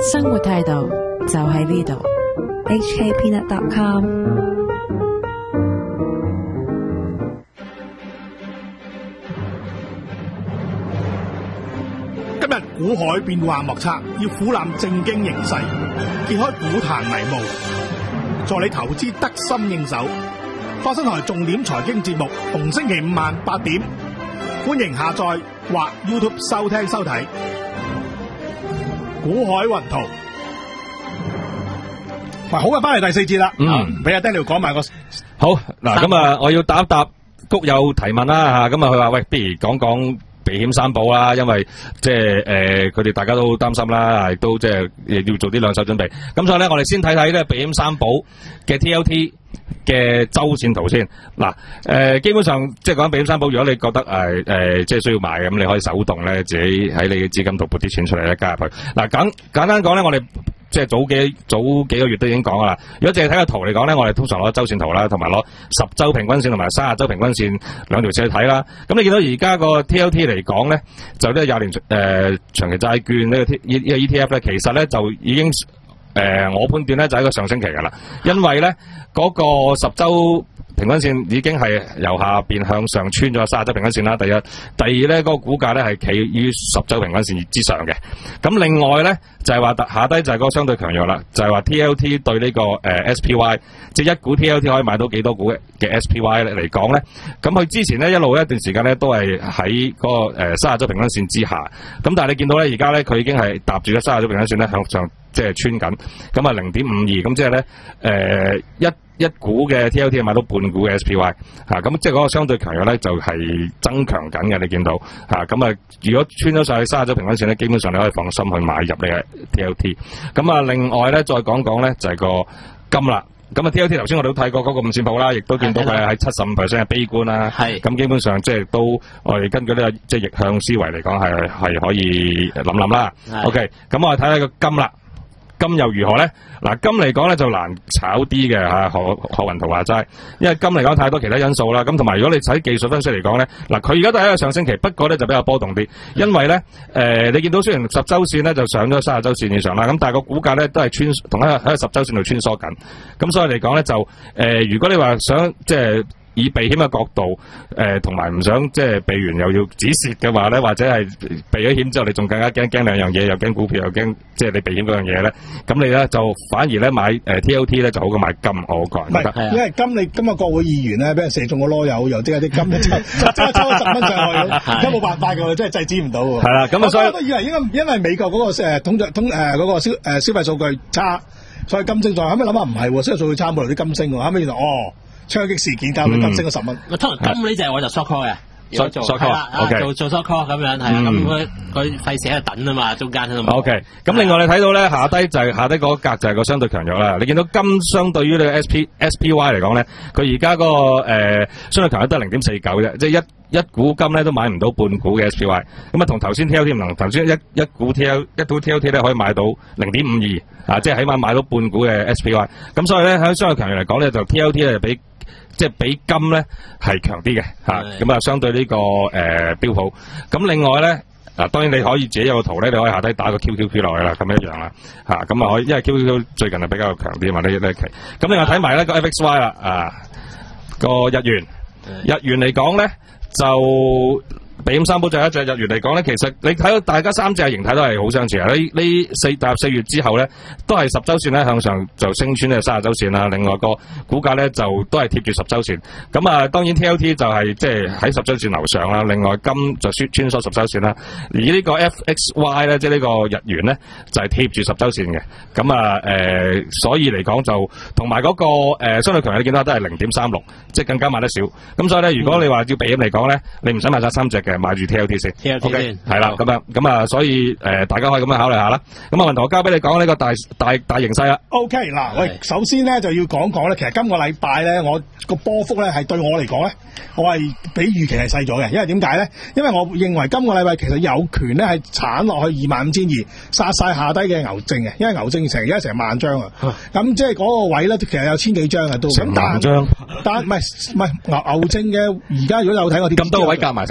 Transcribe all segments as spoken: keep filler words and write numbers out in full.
生活態度就喺呢度。 H K peanut dot com。 今日股海變幻莫測，要俯瞰正經形勢，揭開股壇迷霧，助你投資得心應手。花生台重點財經節目，逢星期五晚八點，歡迎下載或 YouTube 收聽收睇。股海雲圖。喂，好啊，翻嚟第四節啦。 嗯， 俾阿 Daniel 講埋個好嗱，咁啊，我要答一答谷友提問啦吓，咁啊，佢話喂，不如講講避險三寶啦，因為即係誒，佢哋大家都擔心啦，亦都即係要做啲兩手準備。咁所以咧，我哋先睇睇咧避險三寶嘅 T L T 嘅周線圖先。嗱，誒，基本上即係講避險三寶，如果你覺得誒誒，即係需要買嘅，咁你可以手動咧自己喺你嘅資金度撥啲錢出嚟咧加入去。嗱，簡簡單講咧，我哋即係早幾早幾個月都已經講噶啦。如果淨係睇個圖嚟講咧，我哋通常攞周線圖啦，同埋攞十周平均線同埋三十周平均線兩條線去睇啦。咁你見到而家個 T L T 嚟講咧，就呢個廿年誒、呃、長期債券呢個 T 呢個 E T F 咧，其實咧就已經誒、呃、我判斷咧就係一個上升期噶啦，因為咧嗰、那個十周平均線已經係由下邊向上穿咗三十周平均線啦。第一，第二咧，嗰、那個股價咧係企於十周平均線之上嘅。咁另外咧就係、是、話下低就係嗰個相對強弱啦，就係、是、話 T L T 對呢、這個誒、呃、S P Y， 即係一股 T L T 可以買到幾多股嘅 S P Y 嚟講咧。咁佢之前咧一路一段時間咧都係喺嗰個誒三十周平均線之下。咁但係你見到咧而家咧佢已經係搭住咗三十周平均線咧向上即係穿緊。咁啊零點五二，咁即係咧誒一。一股嘅 T L T 係買到半股嘅 S P Y 嚇、啊，咁即係嗰個相對強弱咧就係、是、增強緊嘅，你見到嚇，咁啊如果穿咗上去三十周平均線咧，基本上你可以放心去買入你嘅 T L T。咁啊另外咧再講講咧就係、是、個金啦，咁啊 T L T 頭先我哋都睇過嗰個五線譜啦，亦都見到佢係喺七十五 percent 嘅悲觀啦，係咁基本上即係都我哋根據呢個即係逆向思維嚟講係係可以諗諗啦。OK， 咁我哋睇下個金啦。金又如何咧？嗱，金嚟講咧就難炒啲嘅嚇，何何雲圖話齋，因為金嚟講太多其他因素啦。咁同埋如果你睇技術分析嚟講咧，嗱佢而家都係一個上升期，不過咧就比較波動啲，因為咧誒、呃、你見到雖然十週線咧就上咗三十週線以上啦，咁但係個股價咧都係穿同喺喺十週線度穿梭緊，咁所以嚟講咧就誒、呃、如果你話想即係以避險嘅角度，誒同埋唔想即係避完又要止蝕嘅話咧，或者係避咗險之後，你仲更加驚驚兩樣嘢，又驚股票又驚即係你避險嗰樣嘢咧，咁你咧就反而咧買誒 T L T 咧就好過買金，我個人覺得。 因為金你今日國會議員咧俾人射中個囉柚，又即係啲金就抽抽抽十蚊上去，都冇辦法㗎，真係制止唔到喎。係啦，咁啊所以我都以為應該因為美國嗰個誒通脹通誒嗰個消誒消費數據差，所以金升咗。後尾諗下唔係喎，消費數據差冇嚟啲金升喎。後尾原來哦。槍擊事件搞到金升咗十蚊。 通常金呢就係我就 short call 嘅， 做做 call，做做 short call 咁樣係啊，咁佢佢費事喺度等啊嘛，中間喺度。 OK， 咁另外你睇到咧下低就係下低嗰格就係個相對強弱啦。你見到金相對於你嘅 S P S P Y 嚟講咧，佢而家嗰個誒相對強弱得零點四九啫，即係一一股金咧都買唔到半股嘅 S P Y。咁啊同頭先 T L T 唔同，頭先一一股 T L 一股 T L T 咧可以買到零點五二啊，即係起碼買到半股嘅 S P Y。咁所以咧喺相對強弱嚟講咧，就 T L T 咧就比即係比金咧係強啲嘅嚇，咁啊相對呢、這個誒、呃、標普。咁另外咧嗱，當然你可以自己有個圖咧，你可以下低打個 Q Q Q 落去啦，咁一樣啦嚇，咁啊可以，因為 Q Q Q 最近係比較強啲嘛呢呢期。咁另外睇埋咧個 F X Y 啦啊個日元，日元嚟講咧就。避險三寶就一隻日元嚟講咧，其實你睇到大家三隻形態都係好相似啊！呢呢四踏入四月之後咧，都係十週線咧向上就升穿呢三十週線啦。另外個股價咧就都係貼住十週線。咁啊，當然 T L T 就係即係喺十週線樓上啦。另外金就穿穿梭十週線啦。而呢個 F X Y 咧，即係呢個日元咧，就係貼住十週線嘅。咁啊誒，所以嚟講就同埋嗰個誒、呃、相對強，你見到都係零點三六，即係更加買得少。咁所以咧，如果你話要避險嚟講咧，你唔使買晒三隻嘅。買住 T L T 先 ，T L T 先係啦，咁樣咁啊，所以誒、呃，大家可以咁樣考慮下啦。咁啊，文圖我交俾你講呢個大大大形勢啦。 OK， 嗱，喂，首先咧就要講講咧，其實今個禮拜咧，我個波幅咧係對我嚟講咧，我係比預期係細咗嘅，因為點解咧？因為我認為今個禮拜其實有權咧係鏟落去二萬五千二，殺晒下低嘅牛證嘅，因為牛證成而家成萬張啊。咁即係嗰個位咧，其實有千幾張啊都。成萬張。但唔係唔係牛牛證嘅，而家如果有睇我啲咁多位夾埋成萬張。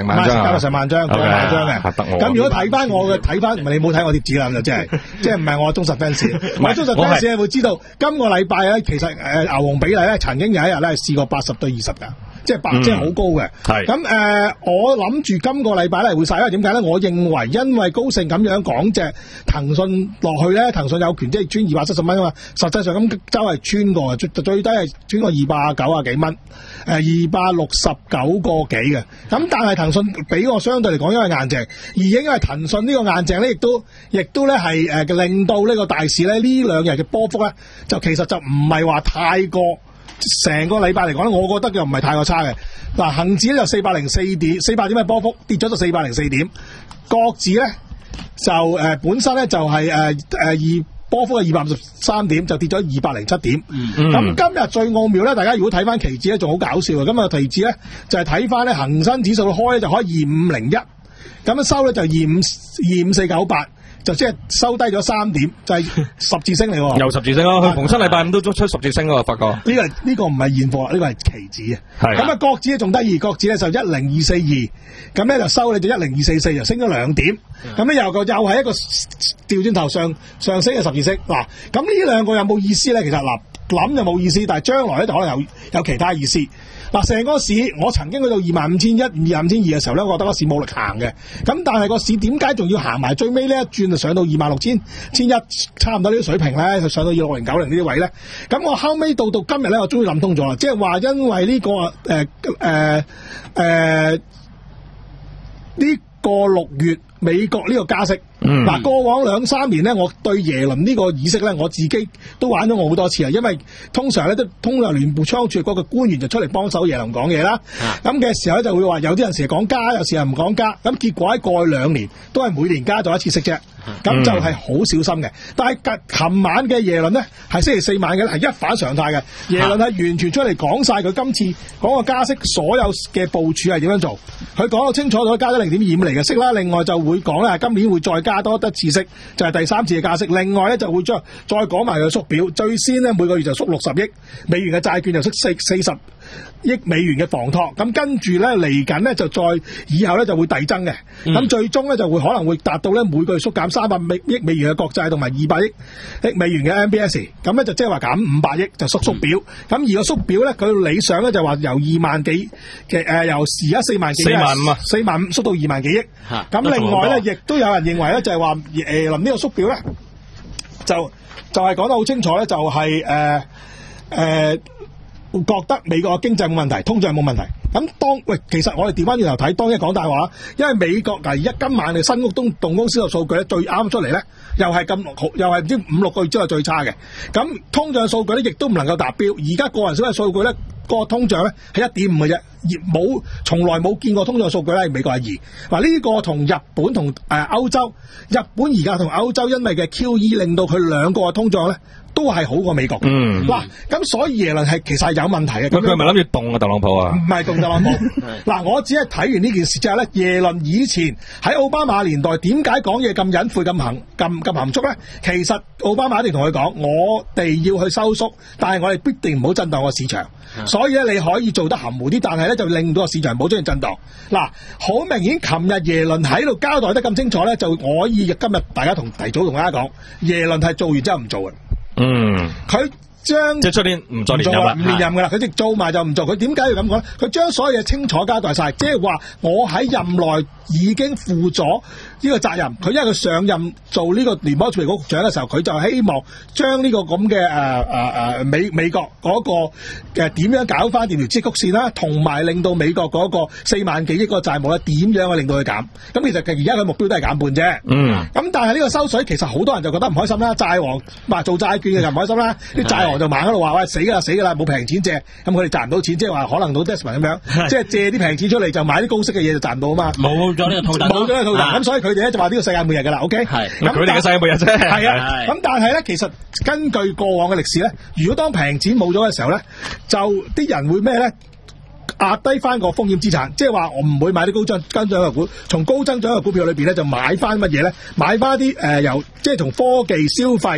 一個十萬張，過萬張嘅。咁如果睇翻我嘅睇翻，唔係你冇睇我貼紙啦，就真係，即係唔係我忠實 fans。我忠實 fans 咧會知道，今個禮拜咧其實誒牛熊比例咧曾經有一日咧試過八十對二十㗎。即係白，嗯、即係好高嘅。係咁誒，我諗住今個禮拜咧會晒，因為點解咧？我認為因為高盛咁樣講隻騰訊落去咧，騰訊有權即係穿二百七十蚊啊嘛。實際上咁周係穿過，最最低係穿過二百九啊幾蚊，誒二百六十九個幾嘅。咁但係騰訊比我相對嚟講因為硬淨，而因為騰訊呢個硬淨咧，亦都亦都咧係誒令到呢個大市咧呢兩日嘅波幅咧，就其實就唔係話太過。成個禮拜嚟講咧，我覺得又唔係太過差嘅。嗱，恒指咧就四百零四點，四百點嘅波幅跌咗到四百零四點。國指咧就誒、呃、本身咧就係誒誒二波幅係二百五十三點，就跌咗二百零七點。咁、嗯、今日最奧妙咧，大家如果睇翻期指咧，仲好搞笑嘅。今日期指咧就係睇翻咧恒生指數開咧就開二五零一，咁樣收咧就二五二五四九八。就即係收低咗三點，就係、是、十字星嚟喎。又十字星咯，佢逢親禮拜五都出十字星喎，發覺。呢、這個呢、這個唔係現貨，呢、這個係期指啊。係。咁啊，國指咧仲得意，國指咧就一零二四二，咁咧就收你就一零二四四，就升咗兩點。咁咧又個又係一個調轉頭上上升嘅十字星。嗱，咁呢兩個有冇意思咧？其實嗱，諗就冇意思，但係將來咧就可能有有其他意思。嗱，成個市我曾經去到二萬五千一、二萬五千二嘅時候咧，我覺得個市冇力行嘅。咁但係個市點解仲要行埋最尾呢一轉就上到二萬六千千一，差唔多呢啲水平咧，就上到二六零九零呢啲位咧。咁我後尾到到今日咧，我終於諗通咗啦，即係話因為呢、這個誒誒誒呢個六月美國呢個加息。嗱、嗯，過往兩三年咧，我對耶倫呢個議息咧，我自己都玩咗我好多次啊。因為通常咧都通常聯邦倉儲嗰個官員就出嚟幫手耶倫講嘢啦。咁嘅、啊、時候咧就會話有啲人成日講加，有時又唔講加。咁結果喺過去兩年都係每年加咗一次息啫。咁、嗯、就係好小心嘅。但係琴晚嘅耶倫呢，係星期四晚嘅，係一反常態嘅。耶倫係完全出嚟講晒佢今次講個加息所有嘅部署係點樣做。佢講到清楚咗，加咗零點二五厘嘅息啦。另外就會講咧，今年會再加多一次息，就係、是、第三次嘅加息。另外咧就會將再講埋佢縮表，最先呢，每個月就縮六十億美元嘅債券，就縮四四十億美元嘅房託。咁跟住咧嚟緊呢，就再以後咧就會遞增嘅。咁、嗯、最終咧就會可能會達到咧每個月縮減三百億美元嘅國債同埋二百億美元嘅 M B S。咁咧就即係話減五百億就縮縮表。咁、嗯、而個縮表咧佢理想咧就話由二萬幾嘅誒由而家四萬幾四萬五啊四萬五縮到二萬幾億。咁另外咧亦都有人認為咧就係話誒臨呢個縮表咧就就係、是、講得好清楚咧，就係誒誒覺得美國嘅經濟冇問題，通脹冇問題。咁當喂，其實我哋調翻轉頭睇，當一講大話，因為美國嗱而家今晚嘅新屋動動工銷售數據咧最啱出嚟咧，又係咁又係唔知五六個月之內最差嘅。咁通脹數據咧亦都唔能夠達標。而家個人消費數據咧個通脹咧係一點五嘅啫，而冇從來冇見過通脹數據咧美國係二。嗱呢個同日本同誒歐洲，日本而家同歐洲因為嘅 Q E 令到佢兩個嘅通脹咧都係好過美國。嗯，嗱咁所以耶倫係其實係有問題嘅。咁佢係咪諗住凍啊特朗普啊？唔係凍特朗普。嗱我只係睇完呢件事之後咧，耶倫以前喺奧巴馬年代點解講嘢咁隱晦咁含咁咁含蓄咧？其實奧巴馬一定同佢講，我哋要去收縮，但係我哋必定唔好震盪個市場。所以咧你可以做得含糊啲，但係咧就令到個市場唔好出現震盪。嗱，好明顯，琴日耶倫喺度交代得咁清楚咧，就我以今日大家同提早同大家講，耶倫係做完之後唔做嘅。嗯，佢將即係出年唔再連任啦，唔連任噶啦，佢直做埋就唔做。佢點解要咁講咧？佢將所有嘢清楚交代晒，即係話我喺任內已經負咗呢個責任。佢因為佢上任做呢個聯邦儲備局局長嘅時候，佢就希望將呢個咁嘅誒誒誒美美國嗰個嘅點樣搞翻掂條支曲線啦，同埋令到美國嗰個四萬幾億嗰個債務咧點樣去令到佢減。咁其實而家佢目標都係減半啫。嗯。咁但係呢個收水其實好多人就覺得唔開心啦。債王話做債券嘅就唔開心啦。啲債王就猛喺度話喂，死㗎啦死㗎啦，冇平錢借，咁佢哋賺唔到錢，即係話可能到 Desmond 咁樣，即係借啲平錢出嚟就買啲高息嘅嘢就賺唔到啊嘛。冇咗呢個套戥，冇咗呢個套戥。咁所以佢哋咧就話呢個世界末日㗎啦。OK。係。咁佢哋嘅世界末日啫。係啊。咁但係咧，其實根據過往嘅歷史咧，如果當平錢冇咗嘅時候咧，就啲人會咩咧？壓低翻個風險資產，即係話我唔會買啲高增增長嘅股，從高增長嘅股票裏邊咧就買翻乜嘢咧？買翻啲誒由即係從科技消費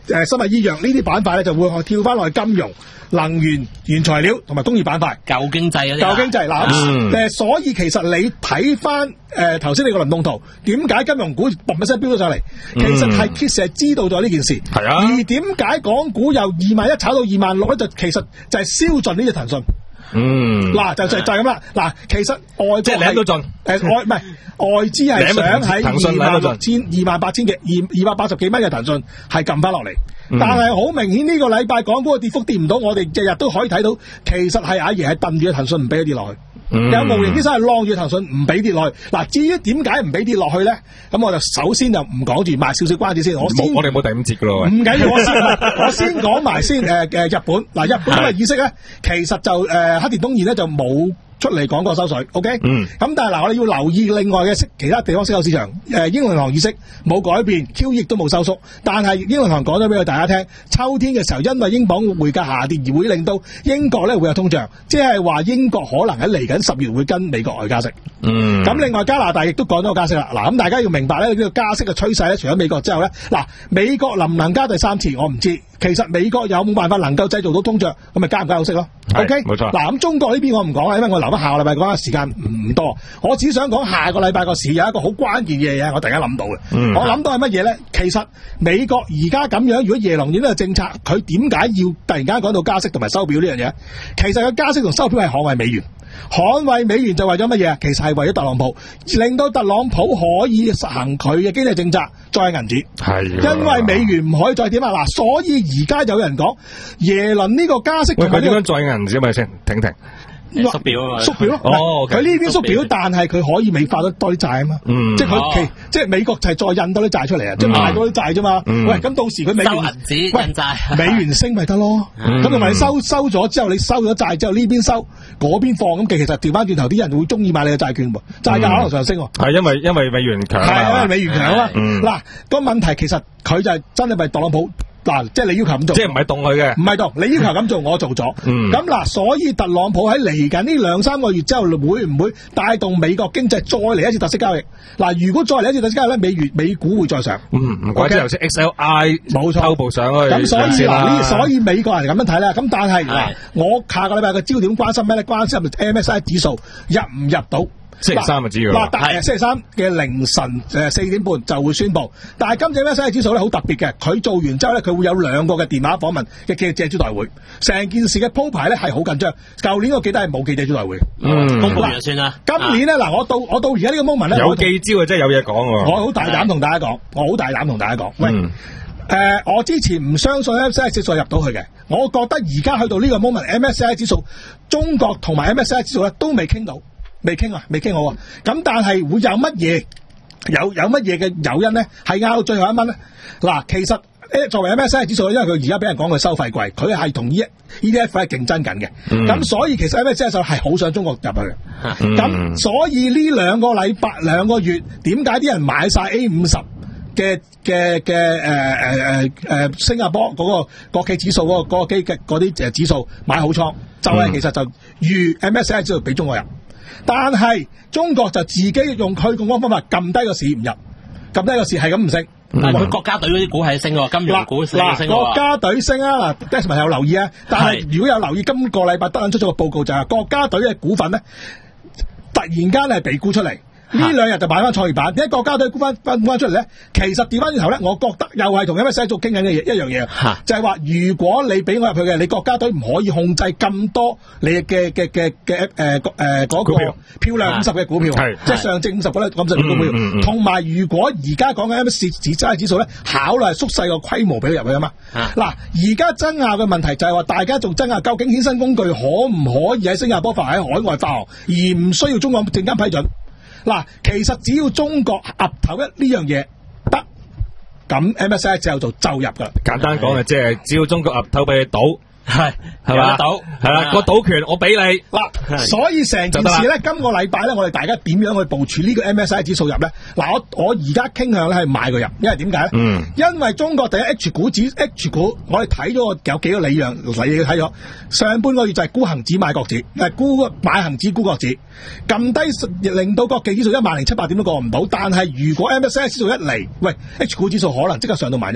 誒生物醫藥呢啲板塊咧，就會跳翻落去金融、能源、原材料同埋工業板塊。 舊經濟嗰啲。 舊經濟嗱，誒、嗯，所以其實你睇翻誒頭先你個輪動圖，點解金融股嘣一聲飆咗上嚟？其實係其實係知道咗呢件事。係啊。而點解港股由二萬一炒到二萬六咧？就其實就係燒盡呢隻騰訊。 嗯， 嗱就就就係咁啦。嗱，其實外國即係舐到盡， 誒外唔係外資係想喺二萬六千、二萬八千幾、二二百八十幾蚊嘅騰訊係撳翻落嚟，但係好明顯呢個禮拜港股嘅跌幅跌唔到，我哋日日都可以睇到，其實係阿爺係掟住個騰訊唔俾佢跌落去。嗯、有無形之手係晾住騰訊唔俾跌落去。嗱，至於點解唔俾跌落去咧？咁我就首先就唔講住，賣少少關子先。我先我哋冇第五節噶咯。唔緊要，我先我先講埋先。誒、呃、誒，日本嗱，日本嘅意識咧，其實就誒、呃、黑田東彥咧就冇出嚟講過收水 ，OK？嗯。咁但係嗱，我哋要留意另外嘅其他地方息口市場。誒、呃，英倫銀行意識冇改變 ，Q E 亦都冇收縮。但係英倫銀行講咗俾大家聽，秋天嘅時候因為英鎊匯價下跌而會令到英國咧會有通脹，即係話英國可能喺嚟緊十月會跟美國外加息。嗯。咁另外加拿大亦都講咗個加息啦。嗱，咁大家要明白咧，呢、這個加息嘅趨勢咧，除咗美國之後咧，嗱，美國能唔能加第三次我唔知。其實美國有冇辦法能夠製造到通脹，咁咪加唔加息咯 ？OK，冇錯。嗱，咁中國呢邊我唔講啦，因為我留翻下個禮拜講嘅時間唔多。我只想講下個禮拜個市有一個好關鍵嘅嘢，我突然間諗到嘅。嗯、我諗到係乜嘢咧？其實美國而家咁樣，如果耶倫呢個政策，佢點解要突然間講到加息同埋收表呢樣嘢？其實個加息同收表係捍衛美元。捍衛美元就為咗乜嘢？其實係為咗特朗普，令到特朗普可以實行佢嘅經濟政策，再銀紙。係，因為美元唔可以再點啊！嗱，所以而家有人講耶倫呢個加息、這個， 喂，佢點樣再銀紙咪先？停停。 縮表啊嘛， 縮表咯，哦，佢呢邊縮表，但係佢可以美化得多啲債啊嘛，嗯，即係佢其即係美國就係再印多啲債出嚟啊，即係賣多啲債啫嘛，喂，咁到時佢美元收銀紙印債， 美元升咪得咯，咁同埋你收收咗之後，你收咗債之後呢邊收，嗰邊放，咁其實調翻轉頭啲人會中意買你嘅債券喎，債價可能上升喎， 係因為因為美元強， 係因為美元強啊，嗱個問題其實佢就係真係咪特朗普？嗱，即係你要求咁做， 即係唔係動佢嘅， 唔係動，你要求咁做，我做咗。咁、嗯、嗱，所以特朗普喺嚟緊呢兩三個月之後，會唔會帶動美國經濟再嚟一次特色交易？嗱，如果再嚟一次特色交易咧，美元美股會再上。嗯，唔怪之頭先 X L I 冇錯，偷步上去。咁所以嗱，呢所以美國人咁樣睇啦。咁但係嗱，我下個禮拜嘅焦點關心咩咧？關心 M S C I 指數入唔入到？ 星期三就知㗎啦。 嗱，星期三嘅凌晨誒四點半就會宣布。但係今次 M S C I 指數咧好特別嘅，佢做完之後咧，佢會有兩個嘅電話訪問嘅記者招待會。成件事嘅鋪排咧係好緊張。舊年我記得係冇記者招待會。嗯，公布完就算啦。今年咧嗱、啊，我到我到而家呢個 moment 咧， 有記招啊，真係有嘢講喎。 我好大膽同大家講，我好大膽同大家講。喂，誒、嗯呃，我之前唔相信 M S C I 指數入到去嘅，我覺得而家去到呢個 moment，M S C I 指數中國同埋 M S C I 指數咧都未傾到。未傾啊，未傾好啊！咁但係會有乜嘢有有乜嘢嘅誘因咧？係拗到最後一蚊咧？嗱，其實誒作為 M S C I 指數，因為佢而家俾人講佢收費貴，佢係同 E T F 係競爭緊嘅。咁、嗯、所以其實 M S C I 指數係好想中國入去嘅。咁、嗯、所以呢兩個禮拜兩個月，點解啲人買晒 A 五十嘅嘅嘅誒誒誒誒新加坡嗰個國企指數嗰、嗰個嗰、嗰個基嘅嗰啲誒指數買好倉，就係、是、其實就預 M S C I 指數俾中國人。但係中國就自己用佢咁方法撳低個市唔入，撳低個市係咁唔升。 但係佢國家隊嗰啲股係升喎，金融股升喎。 國家隊升啊！嗱 Desmond 有留意啊。但係如果有留意今個禮拜德銀出咗個報告，就係國家隊嘅股份咧，突然間係被沽出嚟。呢兩日就買翻創業板，點解國家隊沽翻翻翻出嚟咧？其實調翻轉頭咧，我覺得又係同 M S C I 做傾緊嘅嘢一樣嘢，就係話如果你俾我入去嘅，你國家隊唔可以控制咁多你嘅嘅嘅嘅誒誒嗰個漂亮五十嘅股票，即係上證五十嗰啲咁十嘅股票。同埋、嗯嗯嗯、如果而家講緊 M S C I 指數咧，考慮係縮細個規模俾佢入去啊嘛。嗱，而家爭拗嘅問題就係話，大家仲爭拗究竟衍生工具可唔可以喺新加坡發喺海外發行，而唔需要中國證監批准？嗱，其實只要中國岌頭一呢樣嘢得，咁 M S C I 之後就就入噶啦。簡單講嘅即係只要中國岌頭俾你賭，係係嘛賭，係啦個賭權我俾你嗱，所以成件事咧，今個禮拜咧，我哋大家點樣去部署呢個 M S C I 指數入咧？嗱，我我而家傾向咧係買佢入，因為點解咧？嗯，因為中國第一 H 股指 H 股，我哋睇咗有幾個理樣，你睇咗上半個月就係沽恒指買國指，誒沽買恒指沽國指，撳低令到國企指數一萬零七百點都過唔到。但係如果 M S C I 指數一嚟，喂 H 股指數可能即刻上到萬一。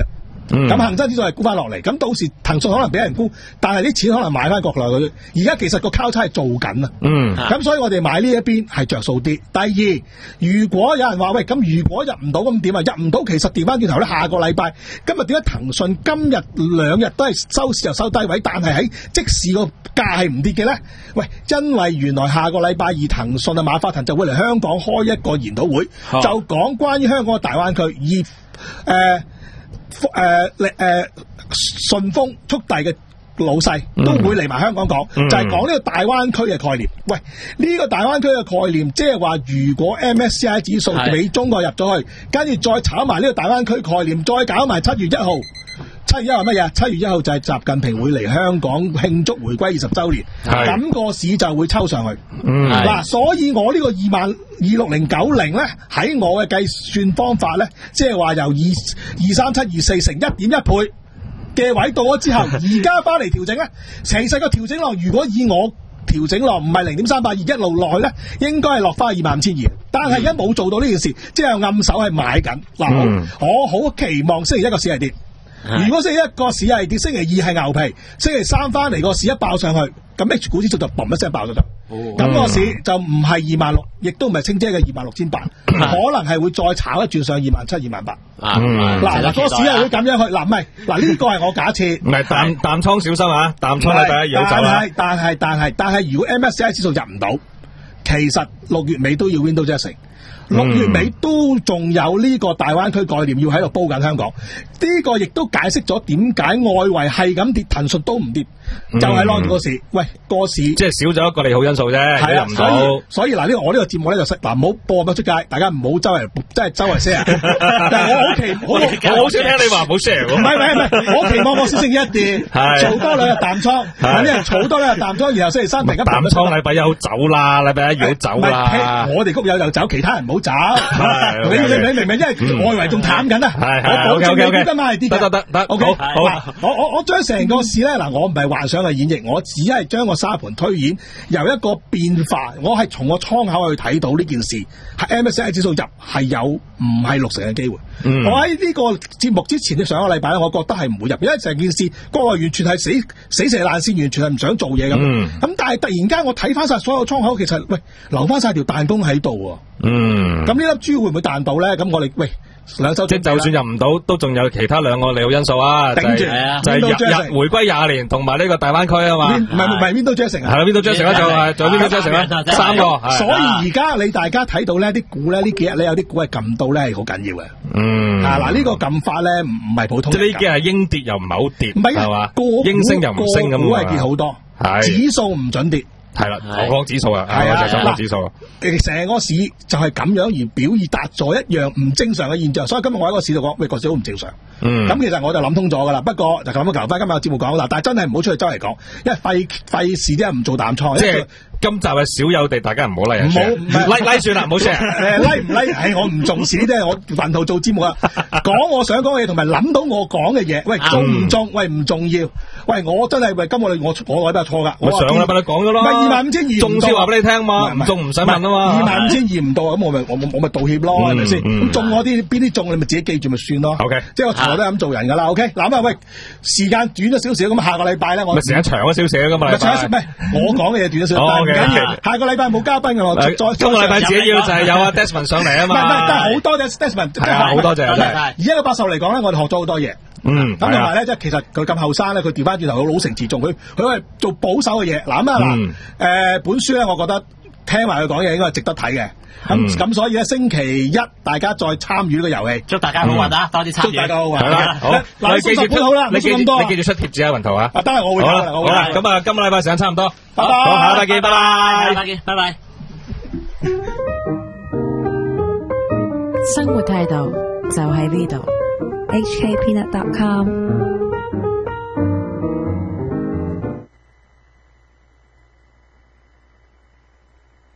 咁恒生指數係沽翻落嚟，咁到時騰訊可能俾人沽，但係啲錢可能買翻國內嗰啲。而家其實個交叉係做緊啊， 嗯， 咁所以我哋買呢一邊係着數啲。第二，如果有人話喂，咁如果入唔到咁點啊？入唔到其實調翻轉頭咧，下個禮拜今日點解騰訊今日兩日都係收市就收低位，但係喺即時個價係唔跌嘅咧？喂，因為原來下個禮拜二騰訊啊馬化騰就會嚟香港開一個研討會， 哦、 就講關於香港嘅大灣區而誒。誒，誒、呃，順豐速遞嘅老細都會嚟埋香港講，嗯、就係講呢個大灣區嘅概念。喂，呢、這個大灣區嘅概念，即係話如果 M S C I 指數俾中國入咗去，跟住再炒埋呢個大灣區概念，再搞埋七月一號。七月一號乜嘢？七月一號就係習近平會嚟香港慶祝回歸二十週年，咁個市就會抽上去。嗱、嗯，所以我呢個二萬二六零九零咧，喺我嘅計算方法咧，即係話由二二三七二四乘一點一倍嘅位到咗之後，而家翻嚟調整咧，其實個調整落，如果以我調整落唔係零點三八二一路落去咧，應該係落翻二萬五千二。但係而家冇做到呢件事，即係暗手係買緊。嗱、嗯，我我好期望星期一個市係跌。如果星期一個市係跌，星期二係牛皮，星期三翻嚟個市一爆上去，咁 H 股指數就嘣一聲爆咗咗。咁、哦、個市就唔係二萬六，亦都唔係清姐嘅二萬六千八，可能係會再炒一轉上二萬七、二萬八。嗱嗱，個市係會咁樣去。嗱唔係，嗱呢個係我假設。唔係淡淡倉小心啊，淡倉禮拜一要走啦。但係但係但係但係，如果 M S C I 指數入唔到，其實六月尾都要 Windows 一成。六月尾都仲有呢個大灣區概念要喺度煲緊香港，呢、這個亦都解釋咗點解外圍係咁跌，騰訊都唔跌，嗯、就係攞住個市。喂，個市即係少咗一個利好因素啫，係啊，所以所以嗱，呢、這個我呢個節目咧就識嗱，唔好播乜出街，大家唔好周圍即係周圍 share。但係我好期，我我好少聽你話唔好 share。唔係唔係唔係，我期望我先星期一跌，做多兩日淡倉，有啲人儲多兩日淡倉，然後星期三突然間淡倉，禮拜一好走啦，禮拜一要走啦。我哋谷友又走，其他人唔好走。你你你明唔明？因為外圍仲淡緊啊！我保證你今晚係跌嘅。得得得，OK。好，我我我將成個市咧嗱，我唔係幻想嘅演繹，我只係將個沙盤推演，由一個變化，我係從個倉口去睇到呢件事，係 M S C I 指數入係有唔係六成嘅機會。嗯、我喺呢個節目之前嘅上個禮拜咧，我覺得係唔會入，因為成件事個個完全係死死蛇爛鱔，完全係唔想做嘢咁。咁、嗯、但係突然間我睇翻晒所有倉口，其實喂留翻晒條彈弓喺度。嗯，咁呢粒珠會唔會彈到咧？咁我哋喂兩周即就算入唔到，都仲有其他兩個利好因素啊！頂住，就係日日回歸廿年，同埋呢個大灣區啊嘛。唔係唔係邊度 Jackson 啊？係啦，邊度 Jackson 啊？就係仲有邊度 Jackson 啊？三個。所以而家你大家睇到咧，啲股咧呢幾日咧有啲股係撳到咧係好緊要嘅。嗯。啊嗱，呢個撳法咧唔唔係普通。即係呢幾日係應跌又唔係好跌，係嘛？應升又唔升咁啊。股係跌好多，指數唔準跌。係啦，我講指數啊，係啊，就講指數啊。成個市就係咁樣而表現達咗一樣唔正常嘅現象，所以今日我喺個市度講，喂，個市好唔正常。嗯，咁其實我就諗通咗噶啦。不過就咁樣求翻今日嘅節目講啦，但係真係唔好出去周圍講，因為費費事啲人唔做淡倉。即係今集係少有地，大家唔好 like，唔好 like like 算啦，唔好 share。誒 like 唔 like？係我唔重視呢啲，我運途做節目啊，講我想講嘅嘢，同埋諗到我講嘅嘢。喂，重唔重？喂，唔重要。喂，我真係喂，今我我我覺得係錯噶。我上禮拜你講咗咯，唔係二萬五千二，中先話俾你聽嘛，唔中唔使問啊嘛。二萬五千二唔到，咁我咪我我咪道歉咯，係咪先？咁中嗰啲邊啲中，你咪自己記住咪算咯。OK，即係我從來都係咁做人噶啦。OK，嗱啊，喂，時間短咗少少，咁下個禮拜咧，我咪時間長咗少少噶嘛。唔係我講嘅嘢短咗少少，唔緊要。下個禮拜冇嘉賓嘅，我再今個禮拜自己要就係有阿 Desmond 上嚟啊嘛。唔係唔係，但係好多謝 Desmond，係啊，好多謝。而家個百壽嚟講咧，我哋學咗好多嘢。嗯，咁同埋咧，即係其實佢咁後生咧，佢調翻轉頭，佢老成持重，佢佢係做保守嘅嘢。嗱咁啊嗱，誒本書咧，我覺得聽埋佢講嘢應該係值得睇嘅。咁咁所以咧，星期一大家再參與呢個遊戲，祝大家好運啊！多啲參與，祝大家好運。係啦，好，嗱，你記住好啦，你記住咁多，你記住出貼紙啊，雲圖啊。啊，得啦，我會好啦，好啦。咁啊，今個禮拜時間差唔多，拜拜，好，下禮拜見，拜拜，下禮拜見，拜拜。 生活態度就喺呢度。 H K Peanut dot com